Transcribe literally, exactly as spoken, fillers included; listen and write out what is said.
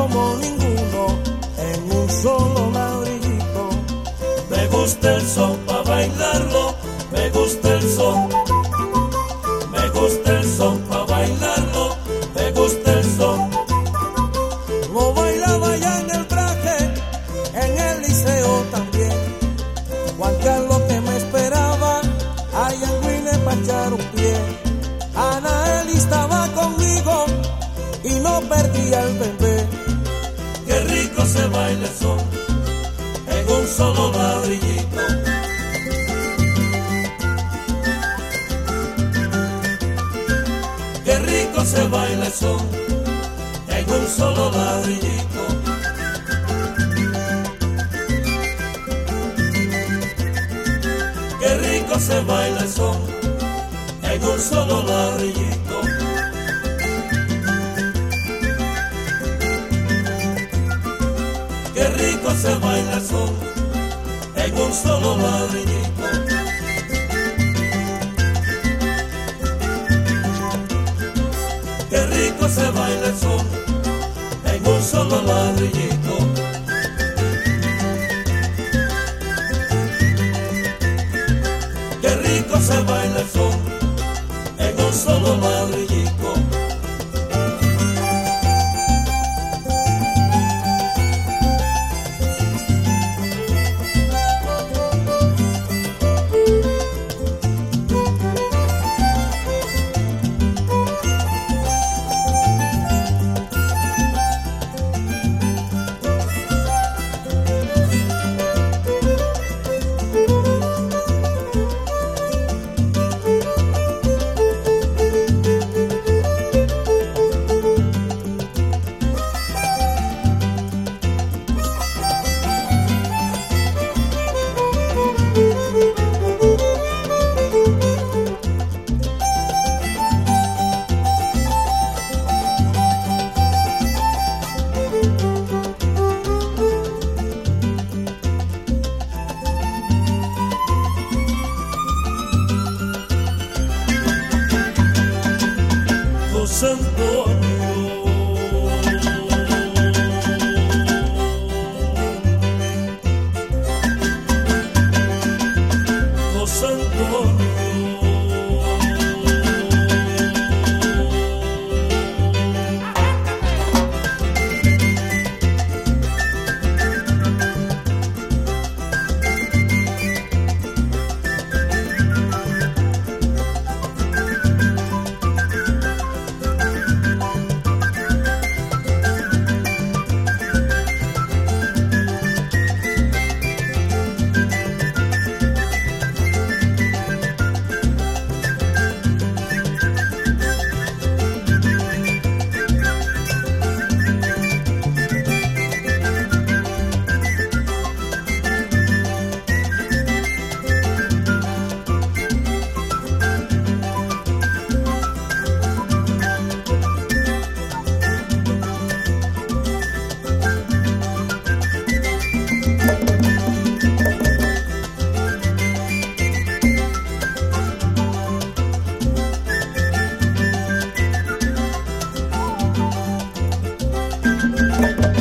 como ninguno en un solo ladrillito. Me gusta el son pa' bailarlo, me gusta el son. Me gusta el son pa' bailarlo, me gusta el son. Lo bailaba ya en el traje, en el liceo también. Juan Carlos que me esperaba, allá en Guine pa' echar un pie. Anaeli estaba conmigo y no perdía el bebé. Qué rico se baila el son en un solo ladrillito. Qué rico se baila el son en un solo ladrillito. Qué rico se baila el son en un solo ladrillito. Qué rico se baila el son en un solo ladrillito. Qué rico se baila el son en un solo ladrillito. Qué rico se baila el son en un solo ladrillito. José Antonio, José Antonio, Thank you.